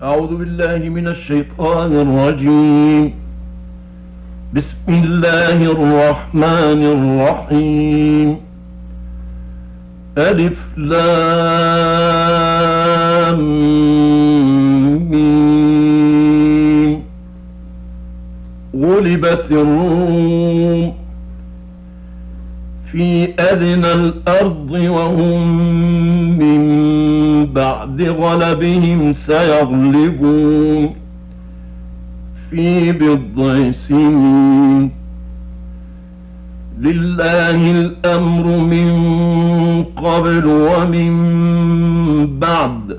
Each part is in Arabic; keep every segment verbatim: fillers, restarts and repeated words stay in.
أعوذ بالله من الشيطان الرجيم. بسم الله الرحمن الرحيم. ألف لام ميم. غلبت الروم في أدنى الأرض وهم من بعد غلبهم سيغلبون في بضع سنين. لله الأمر من قبل ومن بعد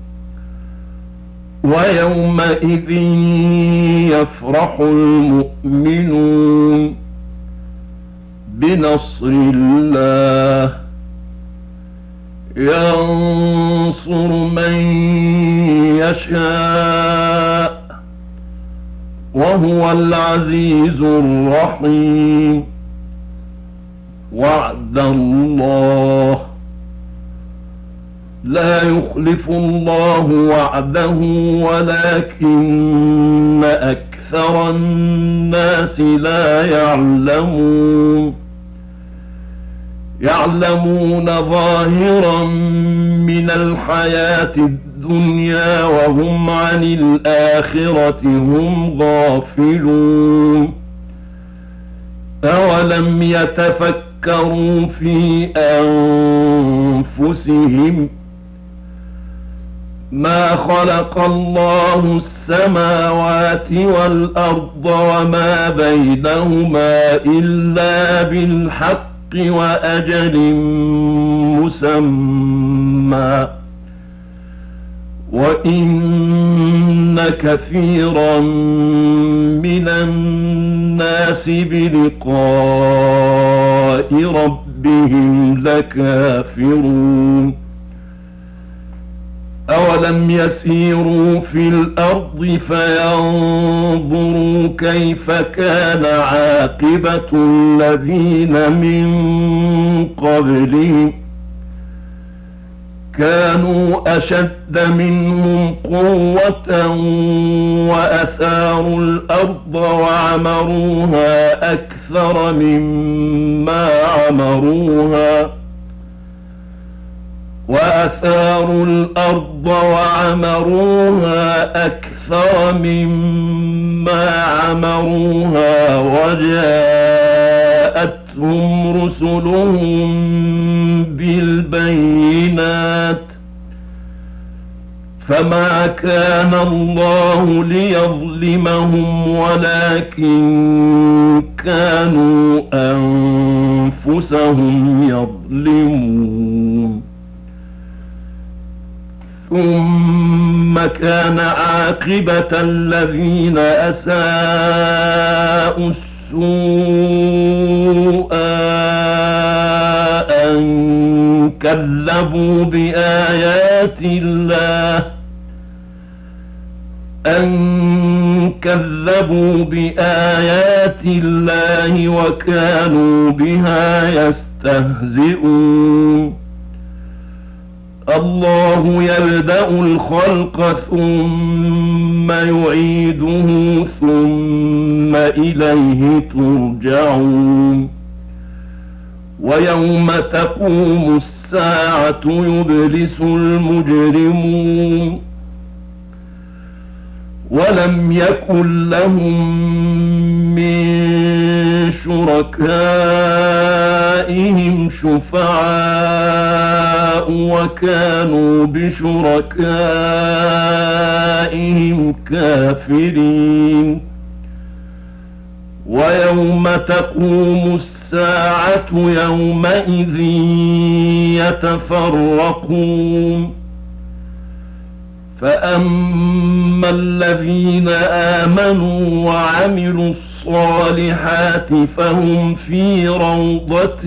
ويومئذ يفرح المؤمنون بنصر الله ينصر من يشاء وهو العزيز الرحيم. وعد الله لا يخلف الله وعده ولكن أكثر الناس لا يعلمون. يعلمون ظاهرا من الحياة الدنيا وهم عن الآخرة هم غافلون. أولم يتفكروا في أنفسهم ما خلق الله السماوات والأرض وما بينهما إلا بالحق وأجل مسمى وإن كثيرا من الناس بلقاء ربهم لكافرون. أولم يسيروا في الأرض فينظروا كيف كان عاقبة الذين من قبلهم كانوا أشد منهم قوة وأثاروا الأرض وعمروها أكثر مما عمروها وأثاروا الأرض وعمروها أكثر مما عمروها وجاءتهم رسلهم بالبينات فما كان الله ليظلمهم ولكن كانوا أنفسهم يظلمون. ثم كان عاقبة الذين أساءوا السوء أن كذبوا بآيات الله أن كذبوا بآيات الله وكانوا بها يستهزئون. الله يبدأ الخلق ثم يعيده ثم إليه ترجعون. ويوم تقوم الساعة يبلس المجرمون ولم يكن لهم من شركائهم شفعاء وكانوا بشركائهم كافرين. ويوم تقوم الساعة يومئذ يتفرقون. فأما الذين آمنوا وعملوا الصالحات فهم في روضة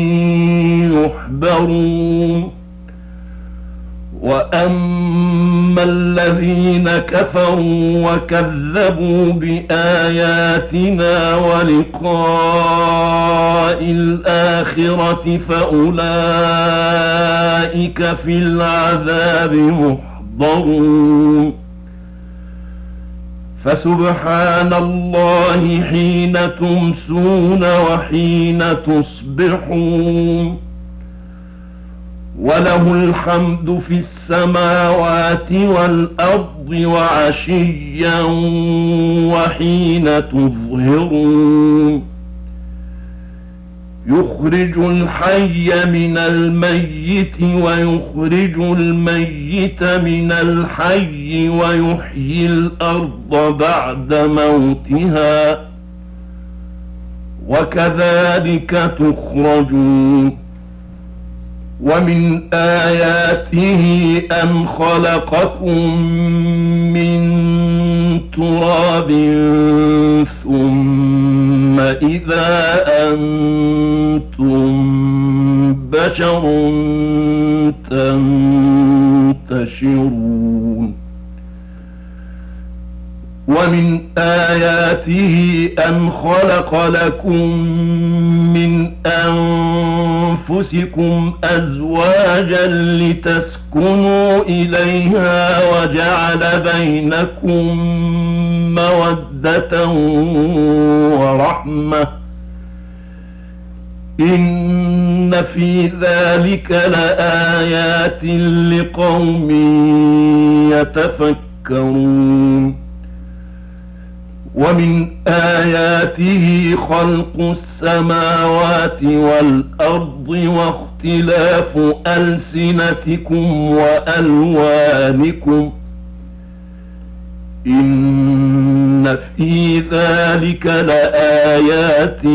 يحبرون. وأما الذين كفروا وكذبوا بآياتنا ولقاء الآخرة فأولئك في العذاب محضرون. فسبحان الله حين تمسون وحين تصبحون وله الحمد في السماوات والأرض وعشيا وحين تظهرون يخرج الحي من الميت ويخرج الميت من الحي ويحيي الأرض بعد موتها وكذلك تخرجون ومن آياته أن خلقكم من تراب ثم إذا أنتم بشر تنتشرون ومن آياته أن خلق لكم من أنفسكم أزواجا لتسكنوا إليها وجعل بينكم مودة ورحمة إن في ذلك لآيات لقوم يتفكرون ومن آياته خلق السماوات والأرض واختلاف ألسنتكم وألوانكم إن في ذلك لآيات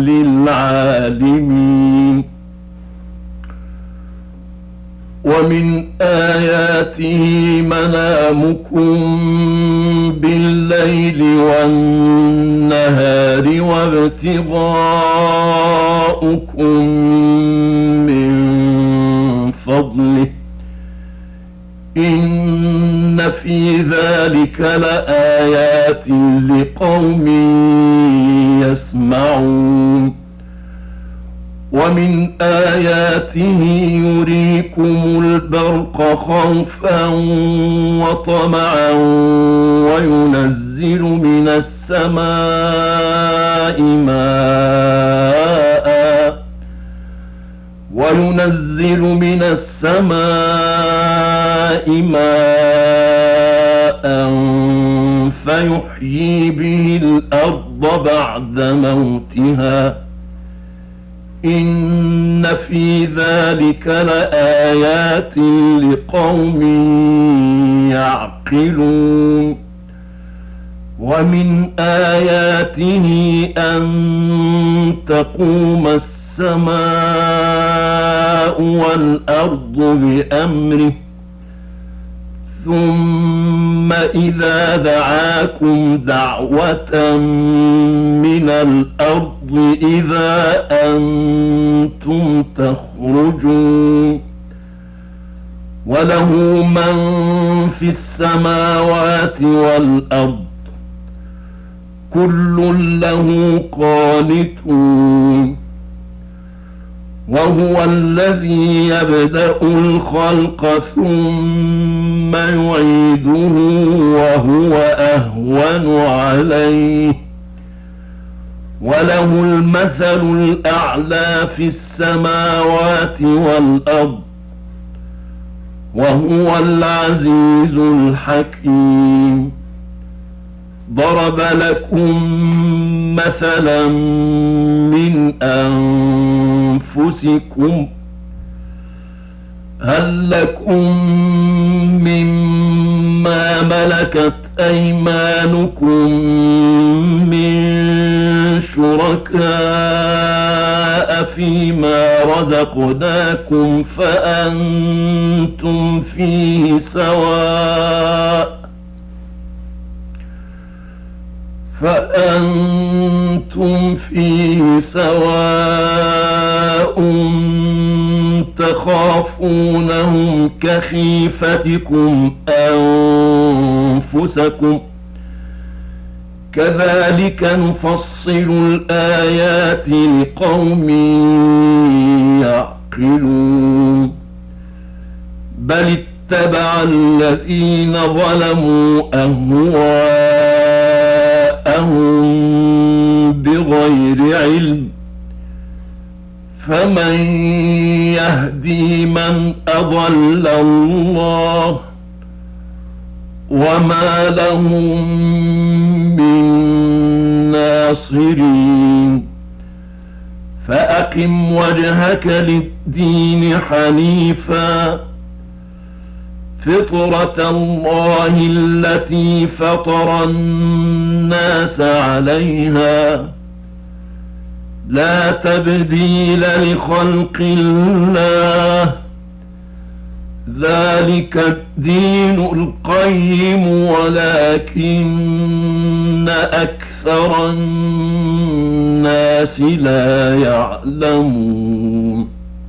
للعالمين ومن آياته منامكم بالليل والنهار وابتغاؤكم من فضله إن في ذلك لآيات لقوم يسمعون ومن آياته يريكم البرق خوفا وطمعا وينزل من السماء ماء وينزل من السماء ماء فيحيي به الأرض بعد موتها إن في ذلك لآيات لقوم يعقلون ومن آياته أن تقوم السماء والأرض بأمره ثم إذا دعاكم دعوة من الأرض إذا أنتم تخرجون وله من في السماوات والأرض كل له قانتون وهو الذي يبدأ الخلق ثم يعيده وهو أهون عليه وله المثل الأعلى في السماوات والأرض وهو العزيز الحكيم ضرب لكم مثلا من أنفسكم هل لكم مما ملكت أيمانكم من شركاء فيما رزقناكم فأنتم فيه سواء فأنتم فيه سواء تخافونهم كخيفتكم أنفسكم كذلك نفصل الآيات لقوم يعقلون بل اتبع الذين ظلموا أهواءهم لهم بغير علم، فمن يهدي من أضل الله وما لهم من ناصرين. فأقم وجهك للدين حنيفا فطرة الله التي فطر الناس عليها لا تبديل لخلق الله ذلك الدين القيم ولكن أكثر الناس لا يعلمون.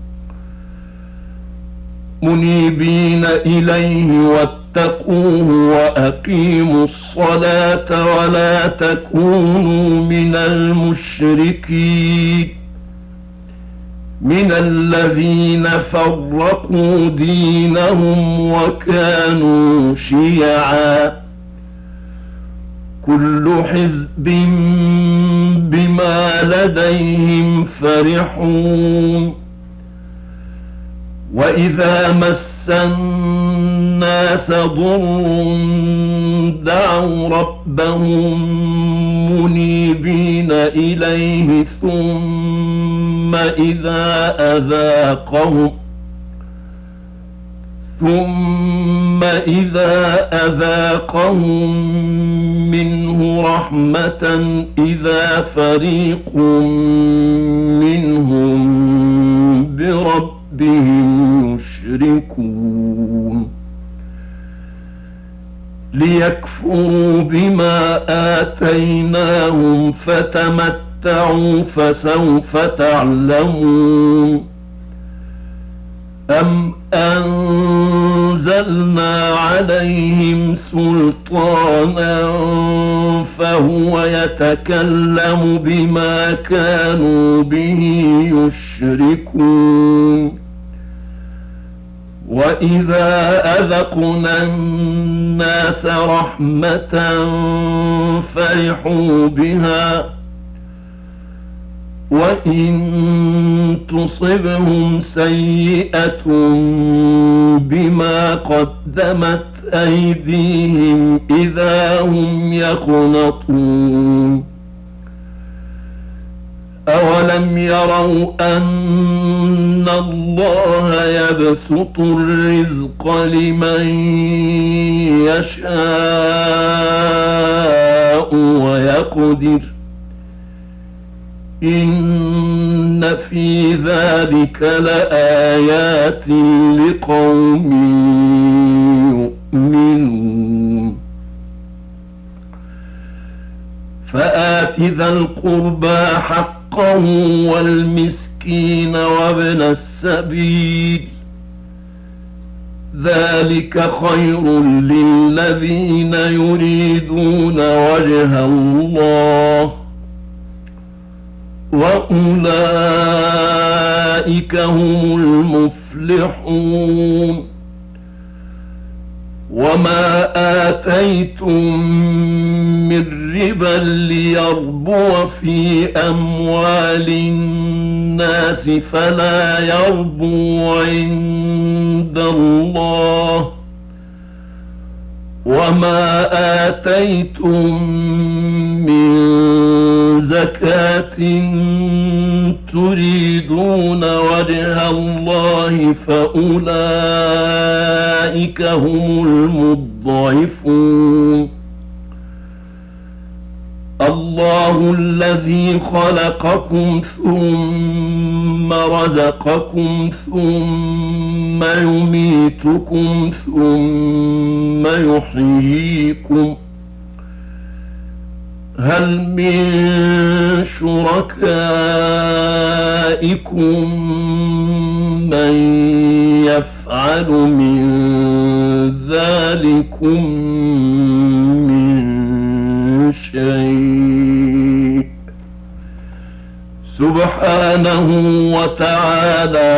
منيبين إليه واتقوه وأقيموا الصلاة ولا تكونوا من المشركين من الذين فرقوا دينهم وكانوا شيعا كل حزب بما لديهم فرحون. وإذا مس الناس ضر دعوا ربهم منيبين إليه ثم إذا أذاقهم ثم إذا أذاقهم منه رحمة إذا فريق منهم بربهم يشركون ليكفروا بما آتيناهم فتمتعوا فسوف تعلمون. أم أنزلنا عليهم سلطانا فهو يتكلم بما كانوا به يشركون. وإذا أذقنا الناس رحمة فرحوا بها وإن تصبهم سيئة بما قدمت أيديهم إذا هم يقنطون. أولم يروا أن الله يبسط الرزق لمن يشاء ويقدر إن في ذلك لآيات لقوم يؤمنون. فآت ذا القربى حقه والمسكين وابن السبيل ذلك خير للذين يريدون وجه الله وأولئك هم المفلحون. وما آتيتم من ربا ليربو في أموال الناس فلا يربو عند الله وما آتيتم من زكاة تريدون وجه الله فأولئك هم المضعفون. الله الذي خلقكم ثم رزقكم ثم يميتكم ثم يحييكم هل من شركائكم من يفعل من ذلكم من شيء سبحانه وتعالى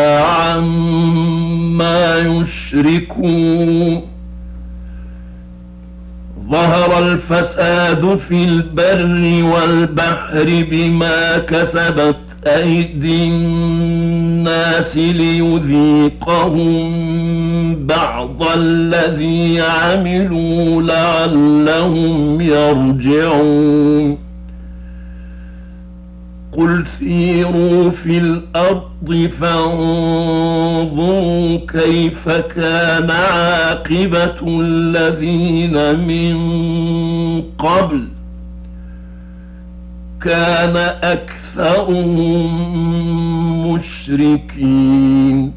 عما يشركون. ظهر الفساد في البر والبحر بما كسبت أيدي الناس ليذيقهم بعض الذي عملوا لعلهم يرجعون قل سيروا في الأرض فانظروا كيف كان عاقبة الذين من قبل كان أكثرهم مشركين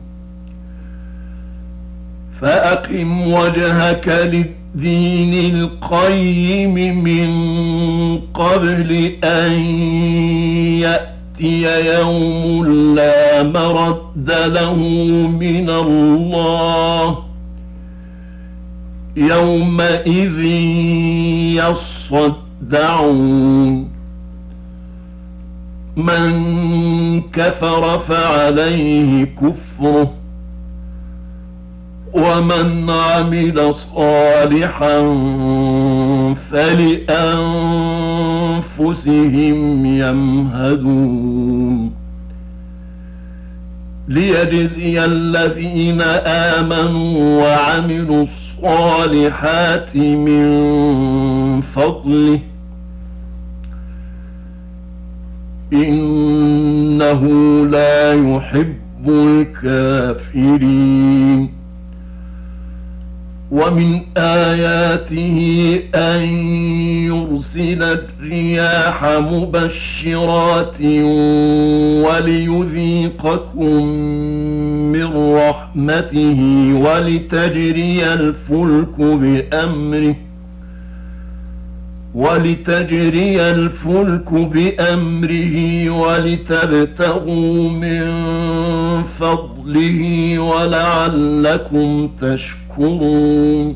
فأقم وجهك للدين القيم من قبل أن يأتي يوم لا مرد له من الله يومئذ يصدعون من كفر فعليه كفره ومن عمل صالحا فلأنفسهم يمهدون ليجزي الذين آمنوا وعملوا الصالحات من فضله إنه لا يحب الكافرين ومن آياته أن يرسل الرياح مبشرات وليذيقكم من رحمته ولتجري الفلك بأمره ولتجري الفلك بأمره ولتبتغوا من فضله ولعلكم تشكرون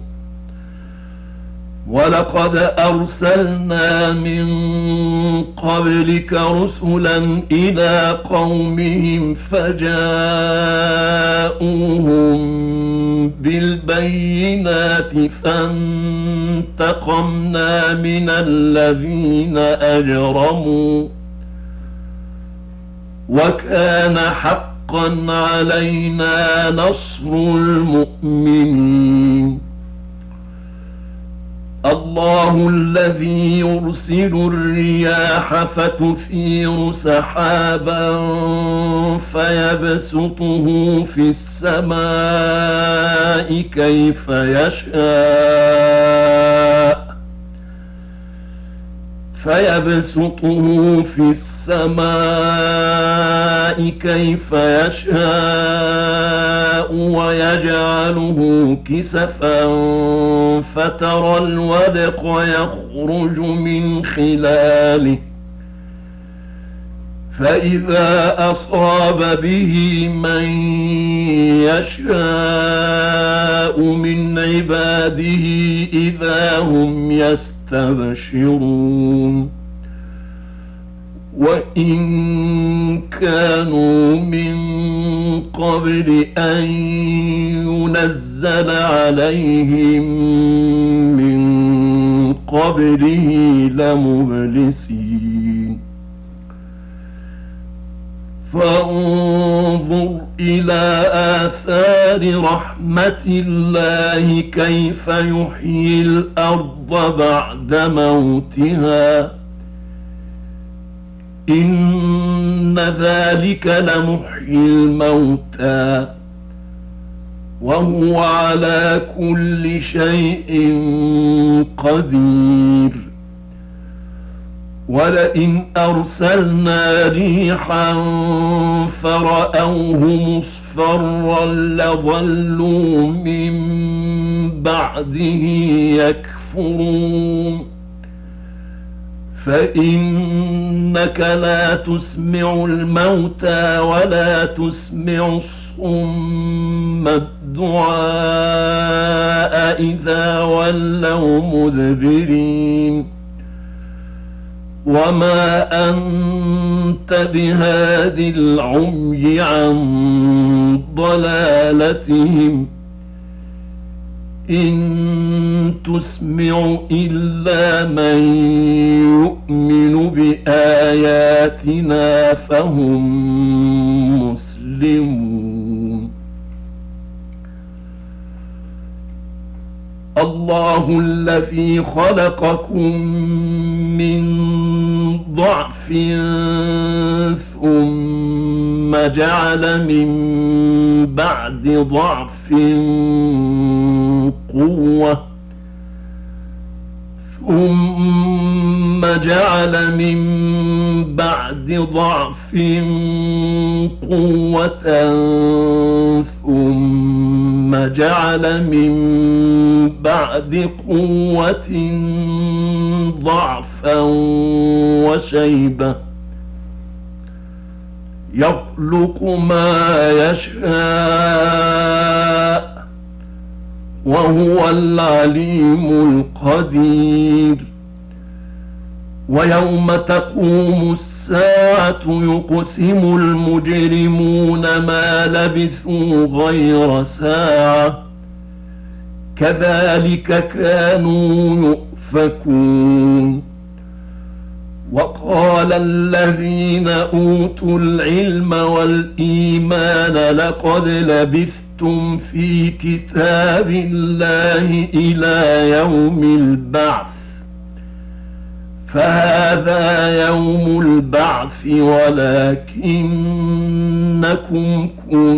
ولقد أرسلنا من قبلك رسلا إلى قومهم فجاءوهم بالبينات فانتقمنا من الذين أجرموا وكان حقا علينا نصر المؤمنين الله الذي يرسل الرياح فتثير سحابا فيبسطه في السماء كيف يشاء فيبسطه في السماء كيف يشاء ويجعله كسفا فترى الودق يخرج من خلاله فإذا أصاب به من يشاء من عباده إذا هم يستبشرون وإن كانوا من قبل أن ينزل عليهم من قبله لمبلسين فانظر إلى آثار رحمة الله كيف يحيي الأرض بعد موتها إن ذلك لمحيي الموتى وهو على كل شيء قدير ولئن أرسلنا ريحا فرأوه مصفرا لظلوا من بعده يكفرون فإنك لا تسمع الموتى ولا تسمع الصم الدعاء إذا ولوا مدبرين وما أنت بهاد العمي عن ضلالتهم إن تسمع إلا من يؤمن بآياتنا فهم مسلمون. الله الذي خلقكم من ضعف ثم جعل من بعد ضعف قوة ثم جعل من بعد ضعف قوة ثم جعل من بعد قوة ضعفا وشيبة يخلق ما يشاء وهو العليم القدير. ويوم تقوم الساعة يقسم المجرمون ما لبثوا غير ساعة كذلك كانوا يؤفكون. وقال الذين أوتوا العلم والإيمان لقد لبثتم في كتاب الله إلى يوم البعث فهذا يوم البعث ولكنكم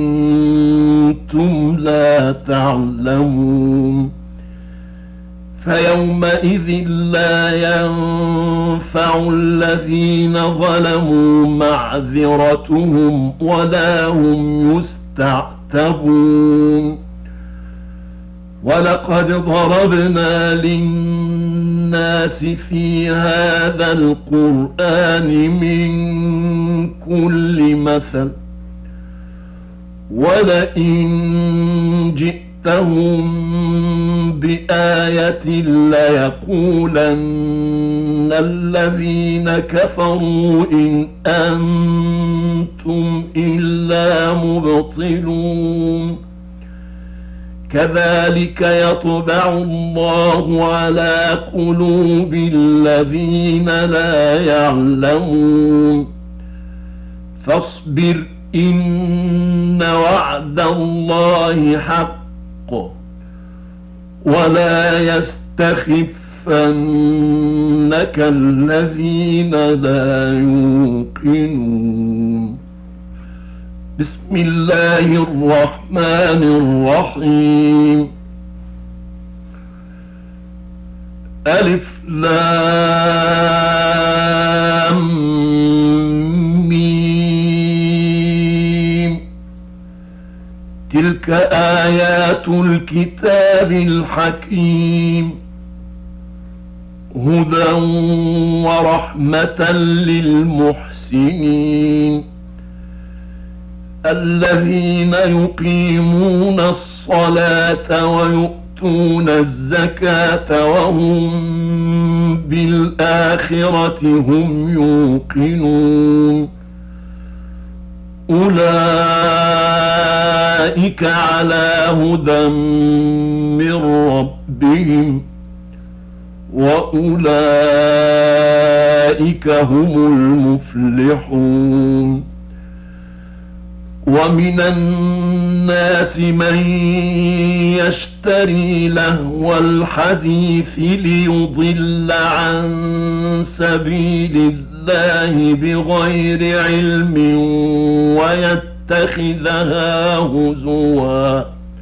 كنتم لا تعلمون. فيومئذ لا ينفع الذين ظلموا معذرتهم ولا هم يستعتبون. ولقد ضربنا للناس في هذا القرآن من كل مثل ولئن جئتهم بآية ليقولن الذين كفروا إن أنتم إلا مبطلون. كذلك يطبع الله على قلوب الذين لا يعلمون. فاصبر إن وعد الله حق ولا يستخفنك الذين لا يوقنون. بسم الله الرحمن الرحيم. ألف لام ميم. تلك آيات الكتاب الحكيم هدى ورحمة للمحسنين الذين يقيمون الصلاة ويؤتون الزكاة وهم بالآخرة هم يوقنون. أولئك على هدى من ربهم وأولئك هم المفلحون. ومن الناس من يشتري لهو الحديث ليضل عن سبيل الله بغير علم ويتخذها هزوا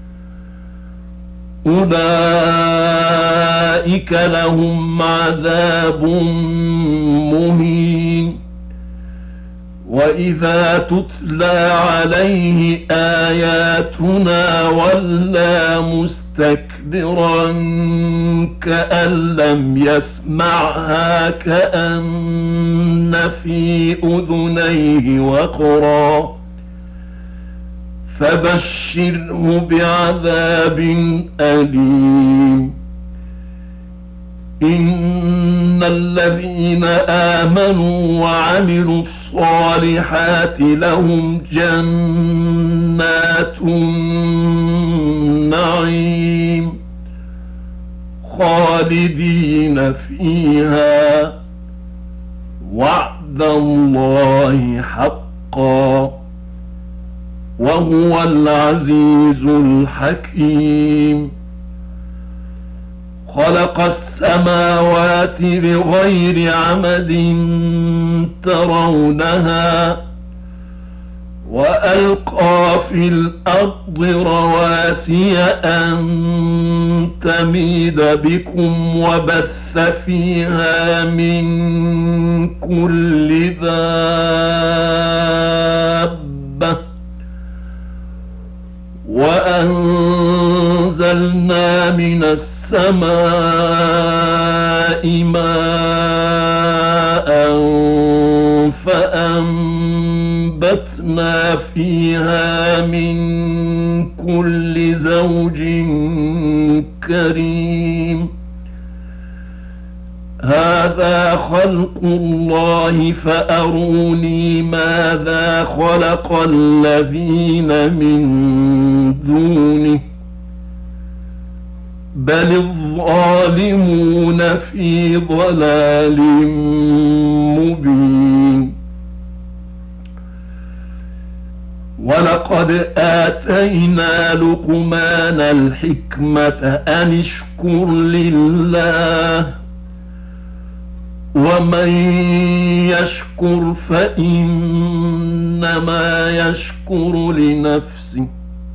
أولئك لهم عذاب مهين. وإذا تتلى عليه آياتنا ولى مستكبرا كأن لم يسمعها كأن في أذنيه وقرا فبشره بعذاب أليم. إن الذين آمنوا وعملوا الصالحات لهم جنات النعيم خالدين فيها وعد الله حقا وهو العزيز الحكيم. خلق السماوات بغير عمد ترونها وألقى في الأرض رواسي أن تميد بكم وبث فيها من كل دابة وأنزلنا من السماء ماء فأنبتنا فيها من كل زوج كريم. هذا خلق الله فأروني ماذا خلق الذين من دونه بل الظالمون في ضلال مبين. ولقد آتينا لقمان الحكمة أن اشكر لله ومن يشكر فإنما يشكر لنفسه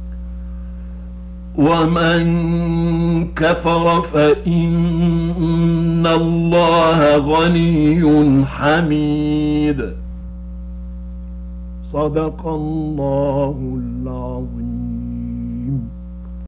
ومن كفر فإن الله غني حميد. صدق الله العظيم.